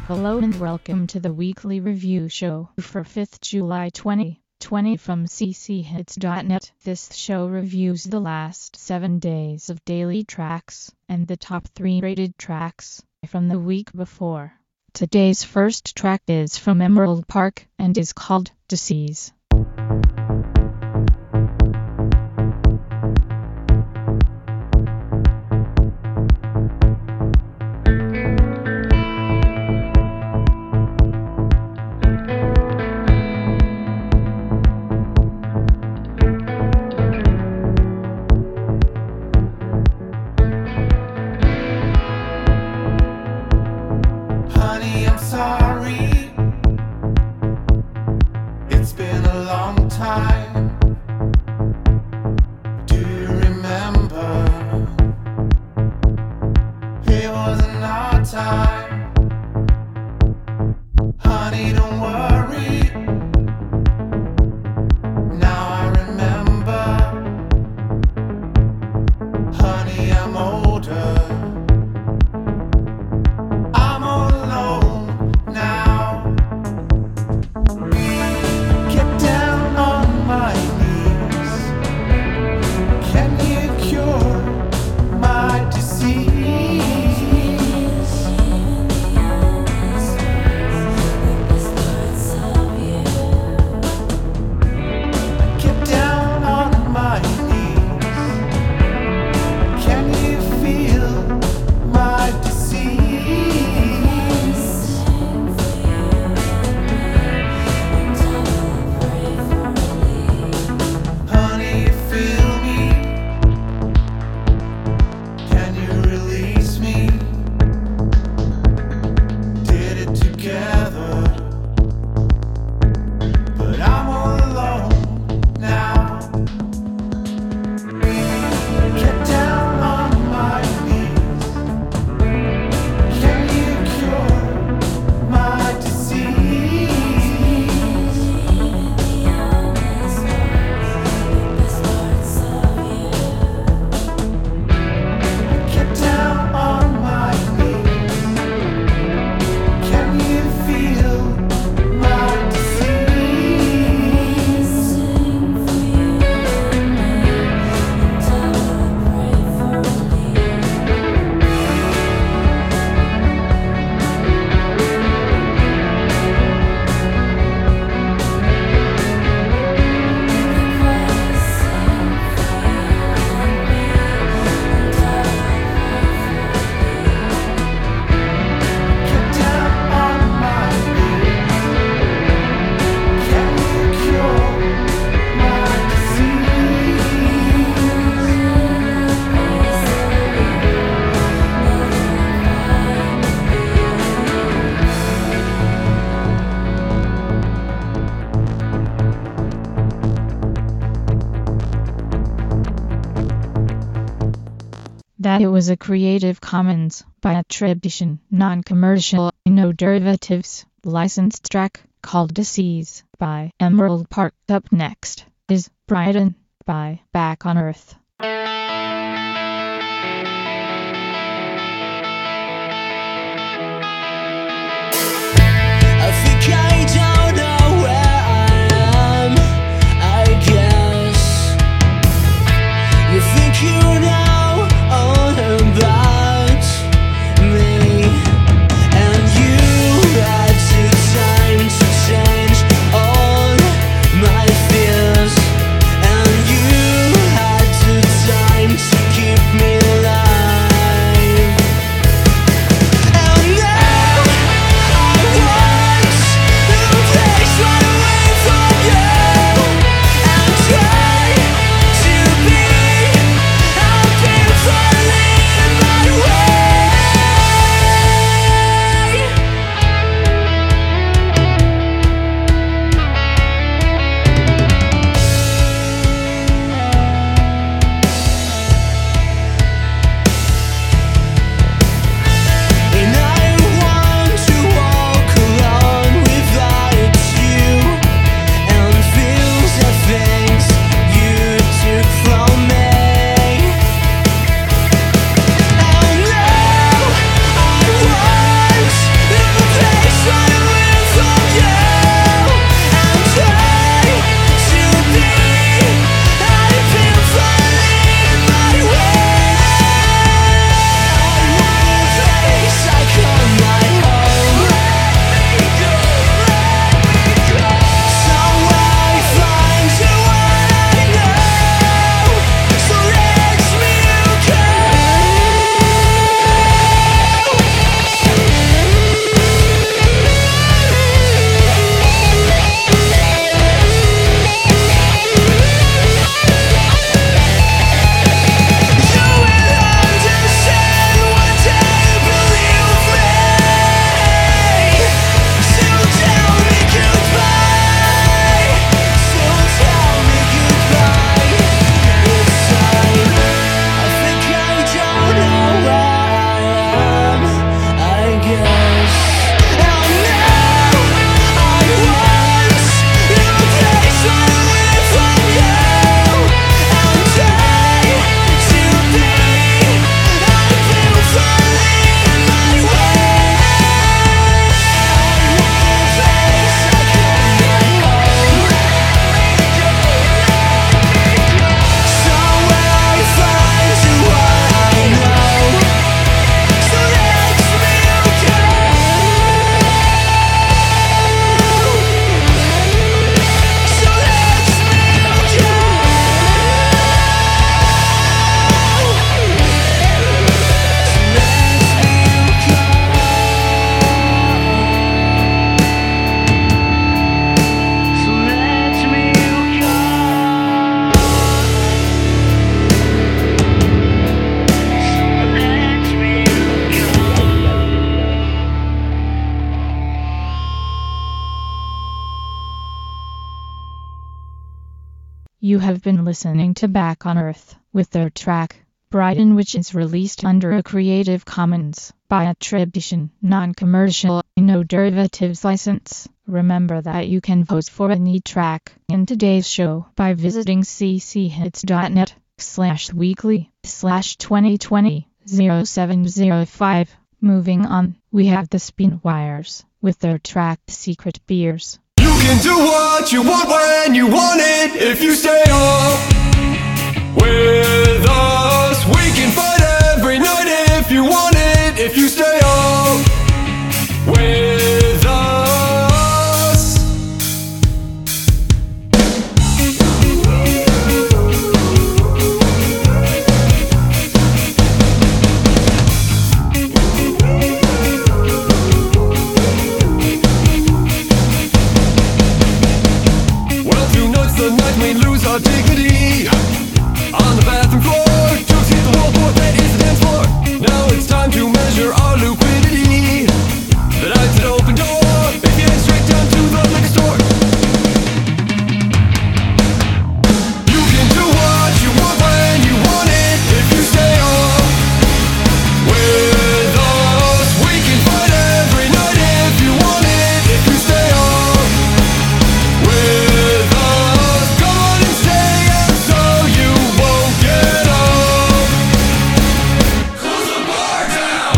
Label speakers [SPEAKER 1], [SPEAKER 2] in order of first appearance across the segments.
[SPEAKER 1] Hello and welcome to the weekly review show for 5th July 2020 from cchits.net. This show reviews the last 7 days of daily tracks and the top 3 rated tracks from the week before. Today's first track is from Emerald Park and is called Disease.
[SPEAKER 2] Sorry, it's been a long time. Do you remember? It wasn't our time. Honey, don't worry. Now I remember. Honey, I'm older.
[SPEAKER 1] That it was a Creative Commons by attribution, non-commercial, no derivatives, licensed track called Disease by Emerald Park. Up next is Brighton by Back on Earth.
[SPEAKER 3] I think I don't know where I am, I guess. You think you know all about me, and you had the time to change all my fears, and you had the time to keep me alive. And now I want a place far away from you, and try to be
[SPEAKER 1] You have been listening to Back on Earth with their track Brighton, which is released under a Creative Commons by attribution, non-commercial, no derivatives license. Remember that you can vote for any track in today's show by visiting cchits.net/weekly/2020-0705. Moving on, we have the Spinwires with their track Secret Beers.
[SPEAKER 4] You can do what you want when you want it if you stay up with us. We can fight every night if you want it, if you stay up with us. Well, 2 nights the night we lose our dignity on the bathroom floor. Jokes hit the wall, boy, that is the dance floor. Now it's time to measure our liquidity. The night's an open door. If you head straight down to the liquor store, you can do what you want when you want it if you stay on with us. We can fight every night if you want it, if you stay on with us. Come on and stay up so you won't get up. Close the bar down.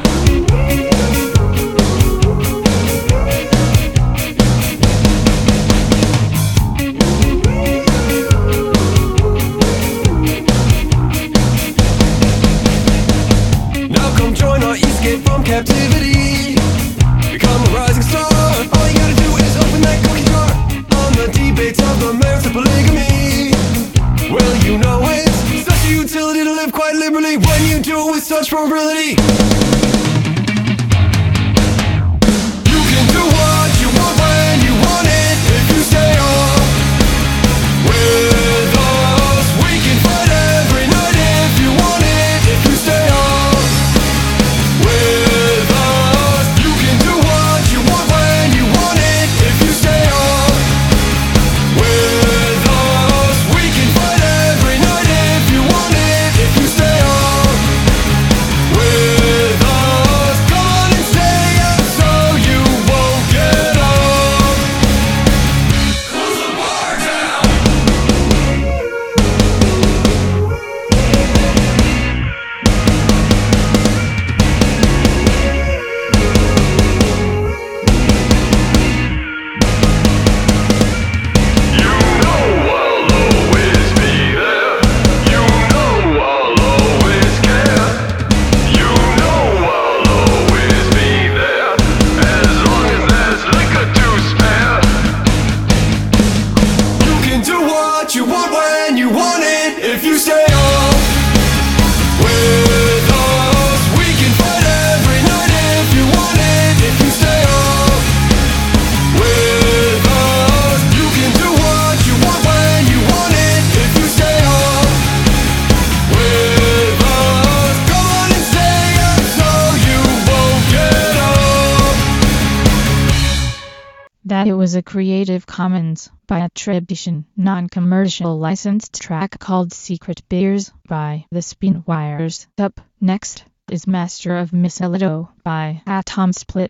[SPEAKER 4] Now come join our escape from captivity. Become a rising star. All you gotta do is open that cookie jar. On the debates of the merits of polygamy, well, you know it's such a utility to live quite liberally when you do it with such probability. You can do what you want when you want it if you stay on with us. We can fight every night if you want it, if you stay on with us. You can do what you want when you want it if you stay on with us. We can fight every night if you want it, if you stay on with us. Come on and stay up so you won't get up. Close the bar down. You know I'll always be there. You know I'll always care. You know I'll always be there as long as there's liquor to spare. You can do what you want when you want it if you stay on with us. We can fight every night if you want it, if you stay on with us. You can do what you want when you want it if you stay on with us. Come on and stay up so you won't get up.
[SPEAKER 1] That it was a Creative Commons by attribution, non-commercial licensed track called Secret Beers by the Spinwires. Up next is Master of Mistletoe by Atom Split.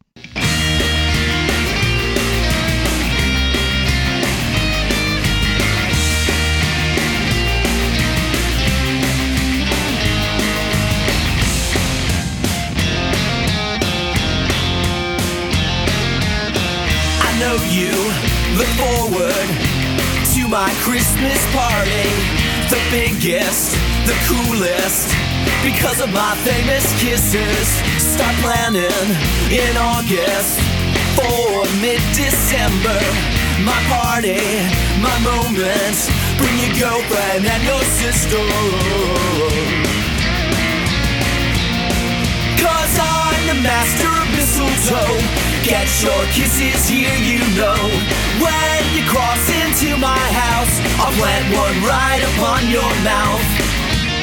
[SPEAKER 3] I know you look forward to my Christmas party, the biggest, the coolest, because of my famous kisses. Start planning in August for mid-December. My party, my moment. Bring your girlfriend and your sister. 'Cause I'm the master of mistletoe. Get your kisses here, you know. When you cross into my house, I'll plant one right upon your mouth.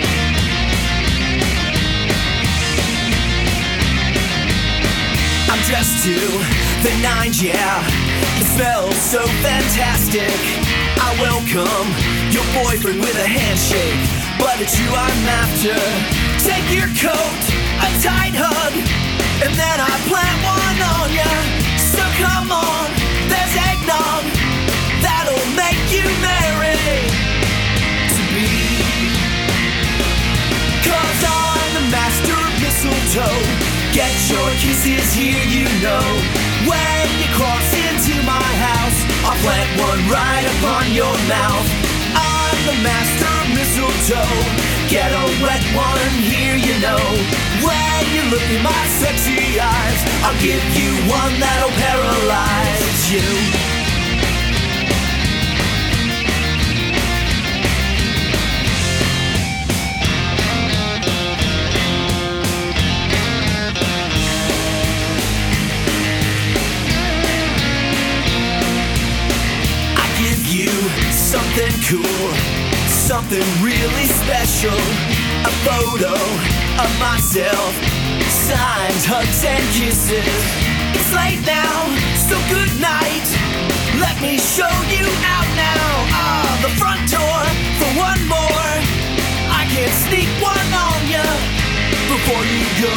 [SPEAKER 3] I'm just to the nines, yeah. It smells so fantastic. I welcome your boyfriend with a handshake, but it's you I'm after. Take your coat, a tight hug, and then I plant one on ya. So come on, there's eggnog that'll make you merry to be. 'Cause I'm the master of mistletoe. Get your kisses here, you know. When you cross into my house, I'll plant one right upon your mouth. I'm the master of mistletoe. Get a wet one here, you know. When you look in my sexy eyes, I'll give you one that'll paralyze you. Something cool, something really special. A photo of myself, signs, hugs and kisses. It's late now, so good night. Let me show you out now. The front door for one more. I can sneak one on ya before you go.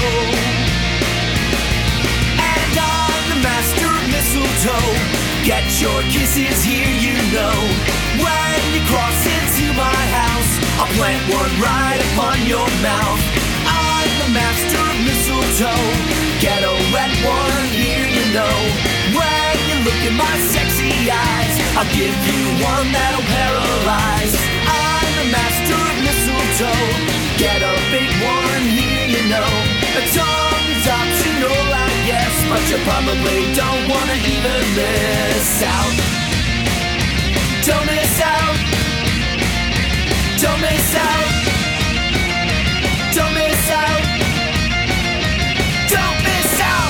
[SPEAKER 3] And I'm the master of mistletoe. Get your kisses here, you know. When you cross into my house, I'll plant one right upon your mouth. I'm the master of mistletoe. Get a wet one here, you know. When you look in my sexy eyes, I'll give you one that'll paralyze. I'm the master of mistletoe. Get a big one here, you know. A tongue is optional, I guess, but you probably don't wanna even miss out. Don't miss out. Don't miss out. Don't miss out. Don't miss out.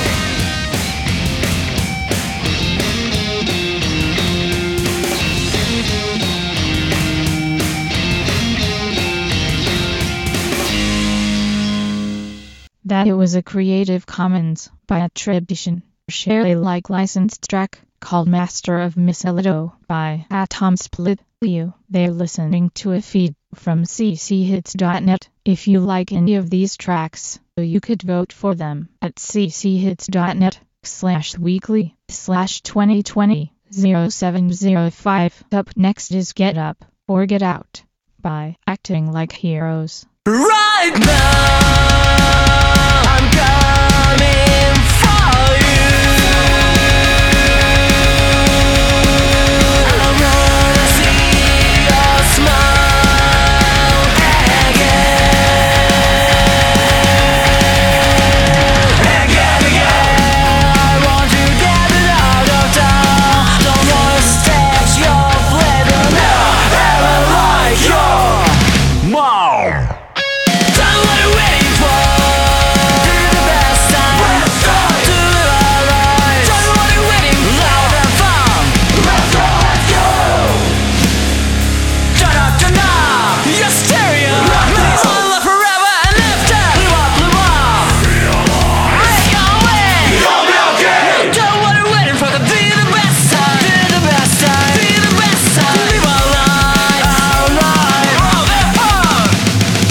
[SPEAKER 1] That it was a Creative Commons by attribution, share Alike licensed track called Master of Mistletoe by Atom Split. They're listening to a feed from cchits.net. If you like any of these tracks, you could vote for them at cchits.net/weekly/2020-0705. Up next is Get Up or Get Out by Acting Like Heroes.
[SPEAKER 3] Right now, I'm coming for you. I wanna see your smile again. I want you dead and out of town. Don't wanna stage your flavor now. Ever like your mom. Done what I'm waiting for. Do the best time. Do it alright. Done what I'm waiting for. Loud and fun. Let's go, let's go. Turn up the knob. Your stereo. Please hold up forever and after. Live up. Make your way. You'll be okay. Done what I'm waiting for. Be the best time. Be the best time. Be the best time. Live all night. All night. All that fun.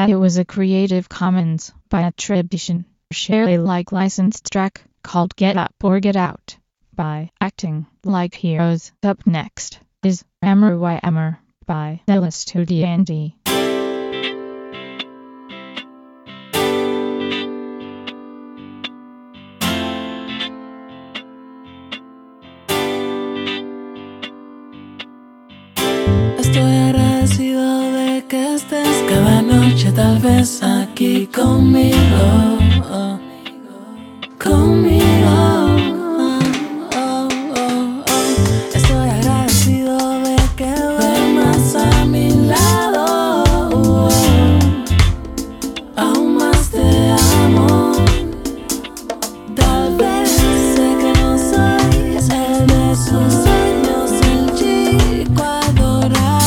[SPEAKER 1] that it was a Creative Commons by attribution, share Alike licensed track called Get Up or Get Out by Acting Like Heroes. Up next is Amor y Amor by Della Studiante.
[SPEAKER 5] Estoy agradecido de que estés cada noche tal vez aquí conmigo, conmigo. Estoy agradecido de que duermas a mi lado. Aún más te amo. Tal vez sé que no soy el de sus sueños, el chico adorado.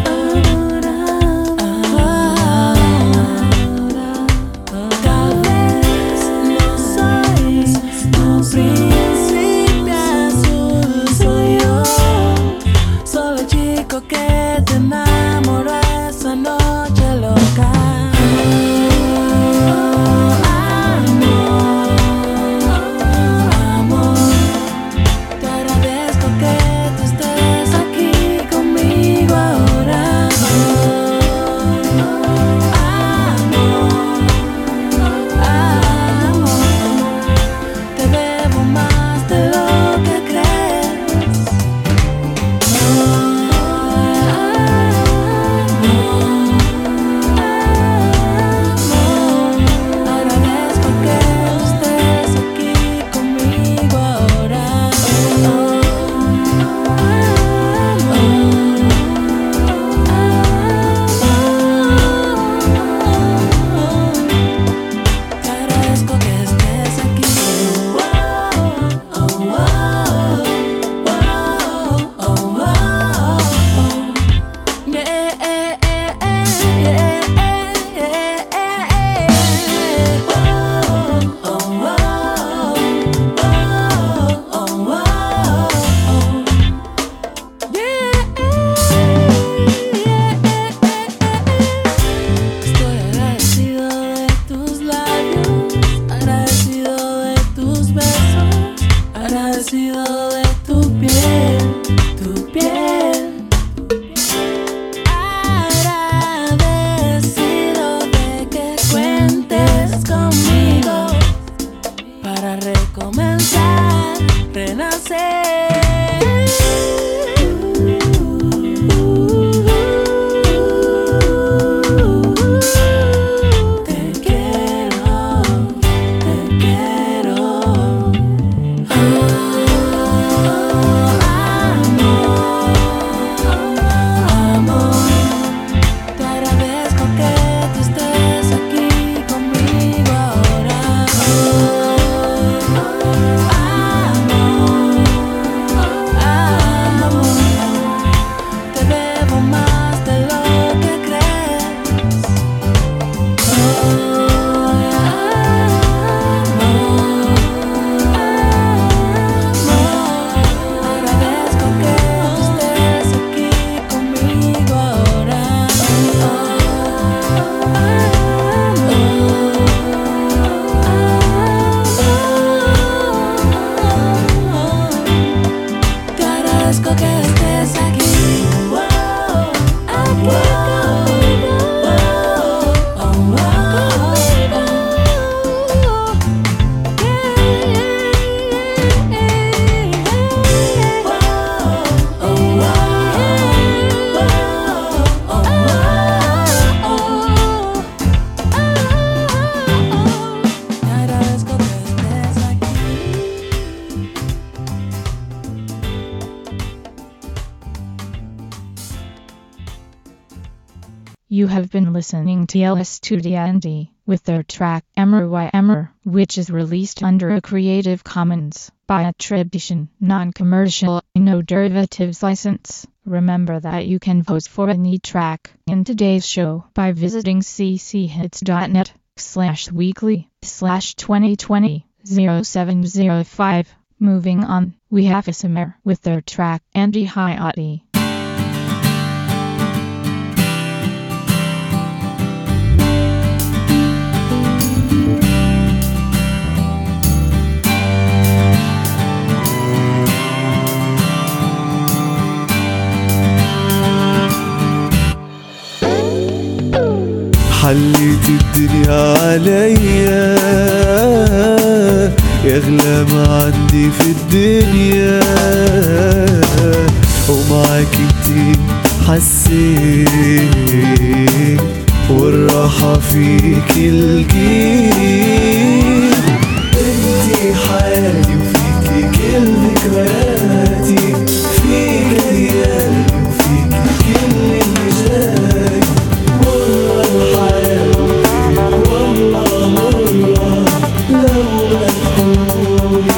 [SPEAKER 5] Tal vez no soy tu príncipe azul, soy yo, solo el chico que te enamoró esa noche loca. Agradecido de tu piel, tu piel. Agradecido de que cuentes conmigo para recomenzar, renacer. Te quiero, te quiero.
[SPEAKER 1] You have been listening to Della Studiante with their track Amor y Amor, which is released under a Creative Commons by attribution, non-commercial, no derivatives license. Remember that you can vote for any track in today's show by visiting cchits.net/weekly/2020-0705. Moving on, we have Asimar with their track Anti Hayati.
[SPEAKER 4] حليت الدنيا عليا، يغلى ما عندي في الدنيا، ومعاك انتي حسيت والراحة فيك الجيل. انتي حياتي وفيكي كل ذكرياتي، فيك ليالي وفيكي كل اللي جاي. مرة الحياة والله مرة لو ما تكوني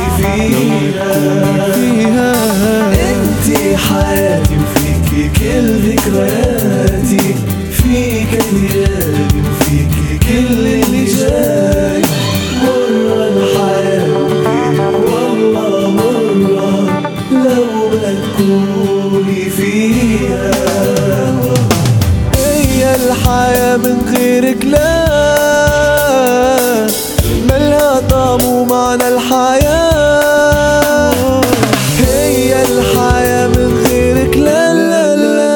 [SPEAKER 4] فيها. انتي حياتي وفيكي كل ذكرياتي، فيك ليالي وفيكي كل اللي جاي. مرة الحياة والله مرة لو ما تكوني فيها. هي الحياة من غيرك لا ملها طعم ومعنى الحياة. هي الحياة من غيرك لا لا لا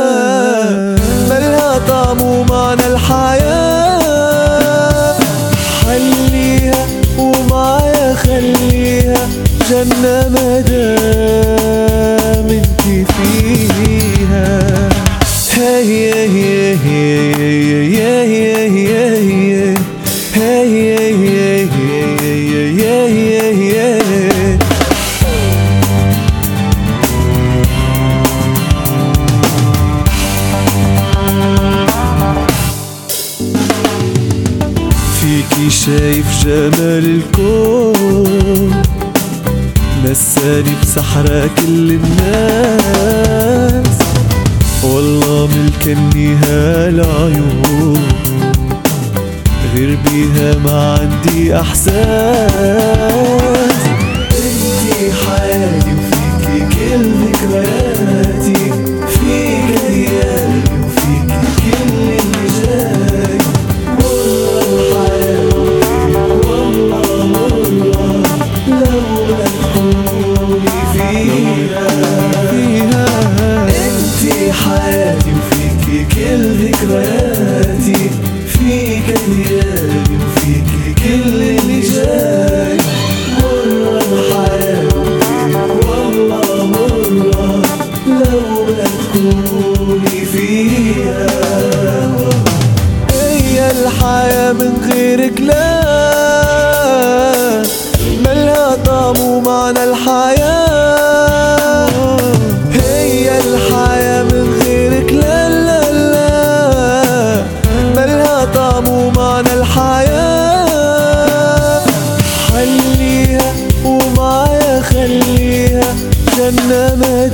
[SPEAKER 4] ملها طعم ومعنى الحياة. حليها ومعايا خليها جنة مدام انتي فيها. هي هي هي هي فيكي شايف جمال الكون، نساني بسحرة كل الناس. والله ملكني هالعيون، غير بيها ما عندي احساس. انتي حياتي وفيكي كل ذكرياتي، فيك ليالي وفيكي كل اللي جاي. مرة الحياة والله مرة لو ما تكوني فيها. انتي حياتي وفيكي كل ذكرياتي، فيك ليالي وفيكي كل اللي جاي. مرة الحياة والله مرة لو ما تكوني فيها. هي الحياة من غيرك لا ملها طعم ومعنى الحياة. هي الحياة من غيرك لا لا لا ملها طعم ومعنى الحياة. حليها ومعايا خليها جنة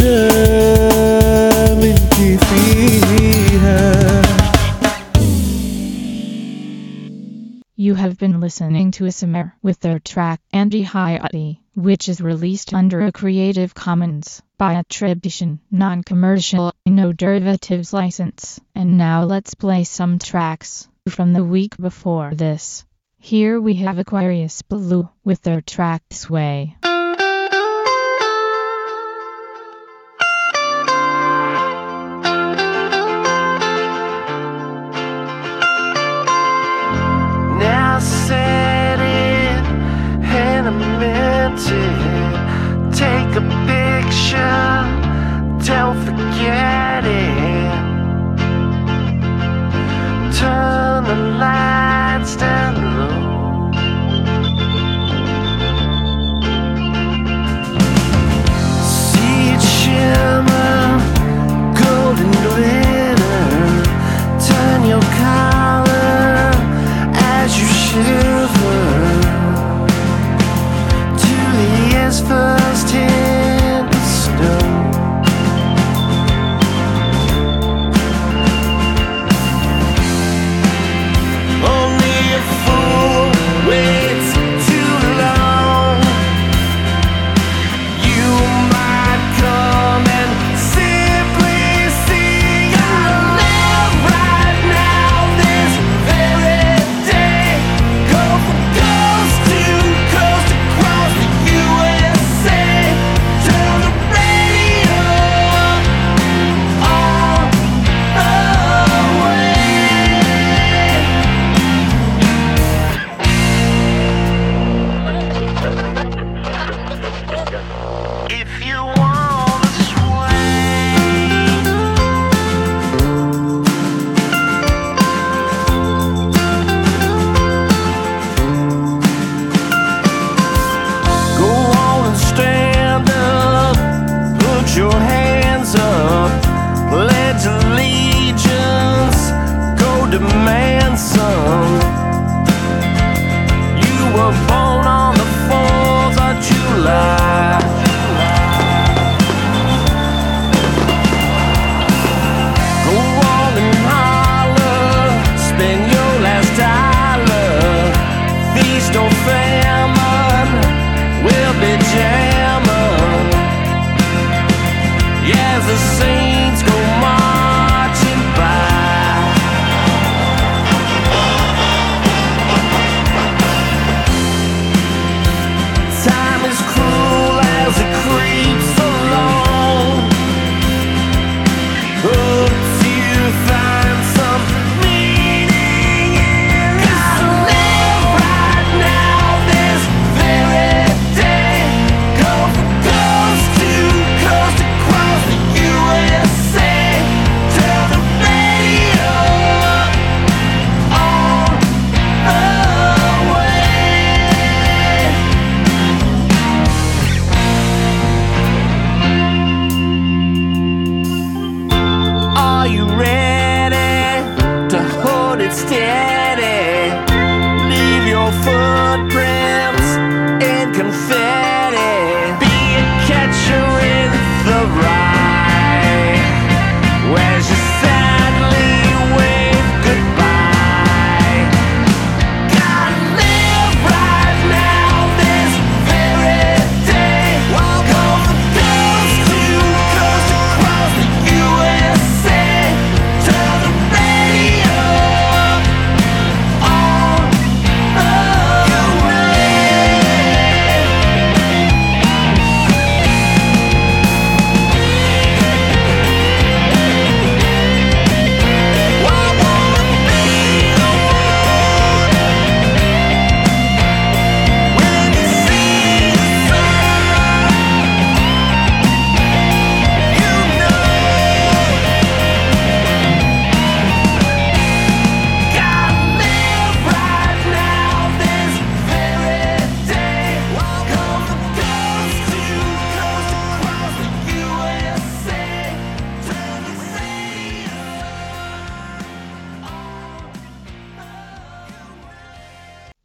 [SPEAKER 4] مدام انتي فيها.
[SPEAKER 1] You have been listening to ASMR with their track Andy Hayati, which is released under a Creative Commons by attribution, non-commercial, no derivatives license. And now let's play some tracks from the week before this. Here we have Aquarius Blue with their track Sway.
[SPEAKER 2] Now set it and I meant it. Take a picture, don't forget it. Turn the lights down low. See it shimmer, golden glitter. Turn your collar as you shiver to the air's first hint of snow.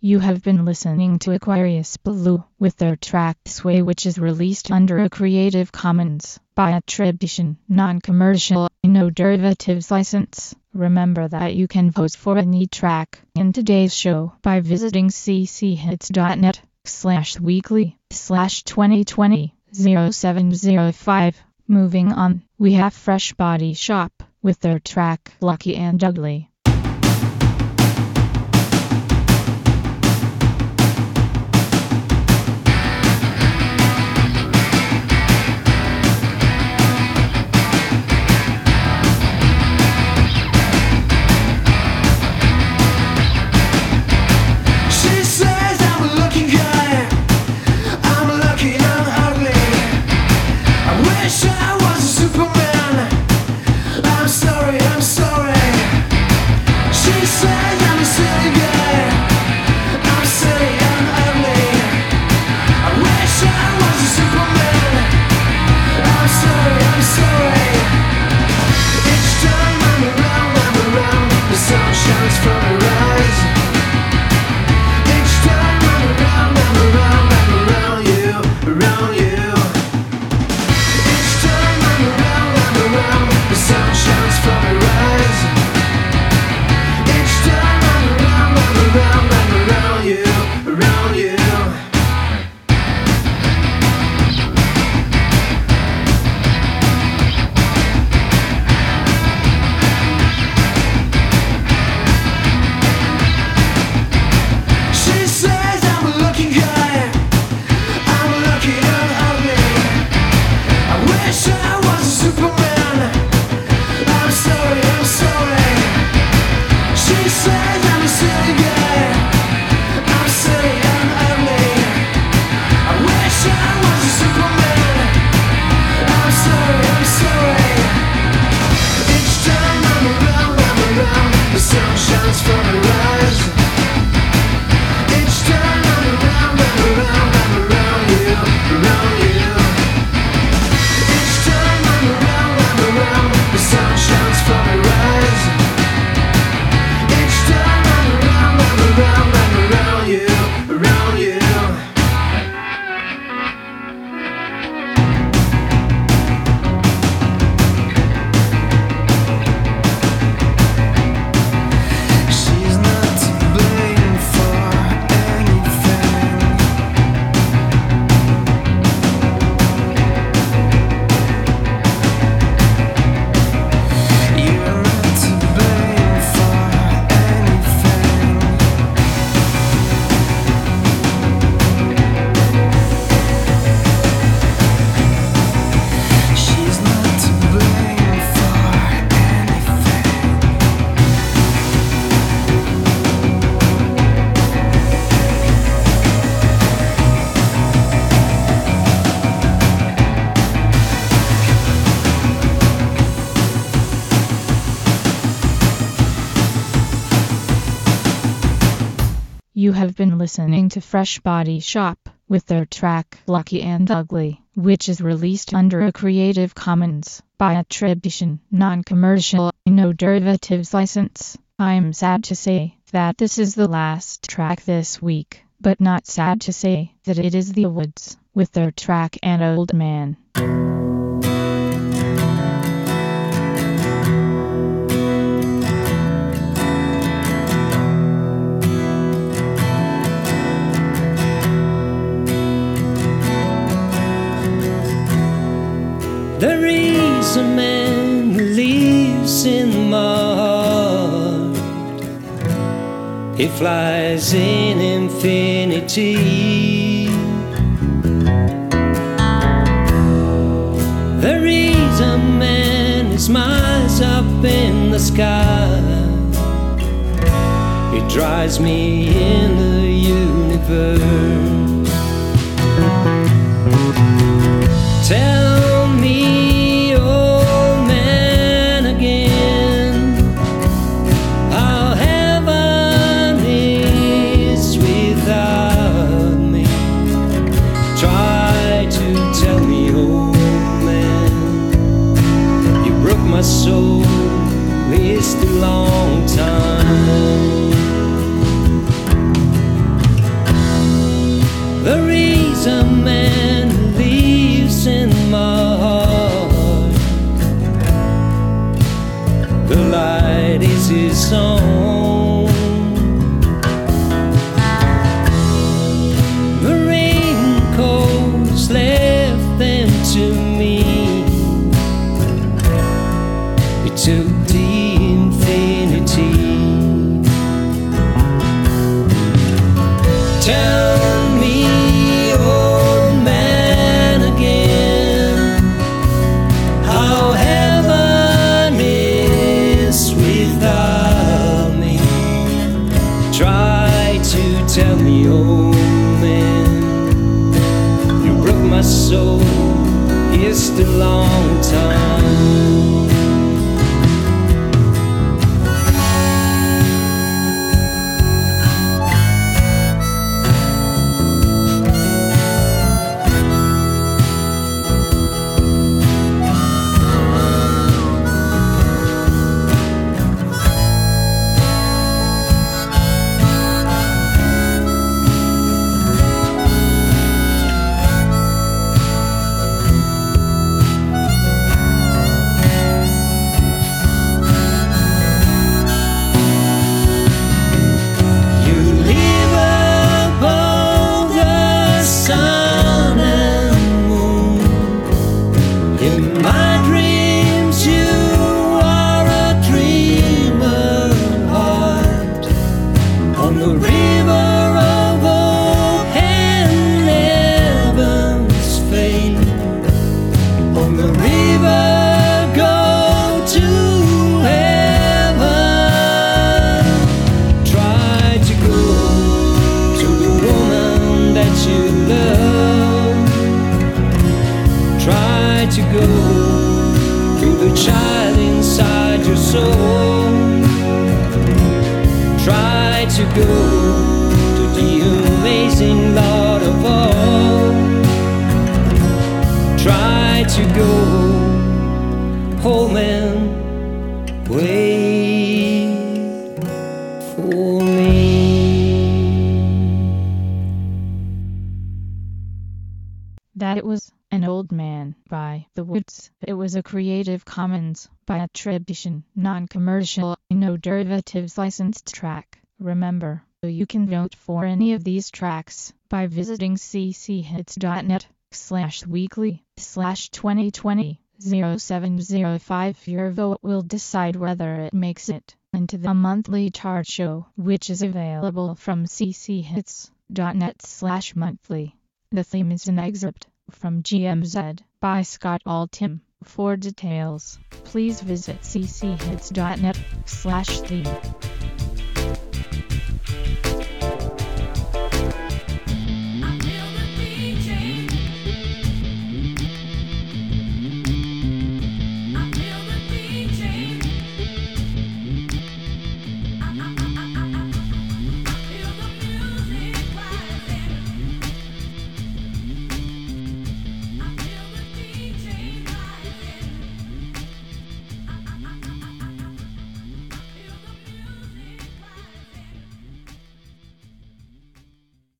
[SPEAKER 1] You have been listening to Aquarius Blue with their track Sway, which is released under a Creative Commons by attribution, non-commercial, no derivatives license. Remember that you can vote for any track in today's show by visiting cchits.net/weekly/2020-0705. Moving on, we have Fresh Body Shop with their track Lucky and Ugly. You have been listening to Fresh Body Shop with their track Lucky and Ugly, which is released under a Creative Commons by attribution, non-commercial, no derivatives license. I'm sad to say that this is the last track this week, but not sad to say that it is The Woods with their track An Old Man.
[SPEAKER 6] There is a man who lives in my heart. He flies in infinity. There is a man who smiles up in the sky. He drives me in the universe. Tell me, old man, again, how heaven is without me. Try to tell me, old man, you broke my soul, it's a long time. his own. The raincoats left them to me. It took the infinity. Tell me, old man, again, how heaven is without me. Try to tell me, old man, you broke my soul. It's the long time. To go to the child inside your soul. Try to go to the amazing Lord of all. Try to go home and wait for me.
[SPEAKER 1] That it was An Old Man by The Woods. It was a Creative Commons by attribution, non-commercial, no derivatives licensed track. Remember, you can vote for any of these tracks by visiting cchits.net/weekly/2020-0705. Your vote will decide whether it makes it into the monthly chart show, which is available from cchits.net/monthly. The theme is an excerpt from GMZ by Scott Altham. For details, please visit cchits.net/theme.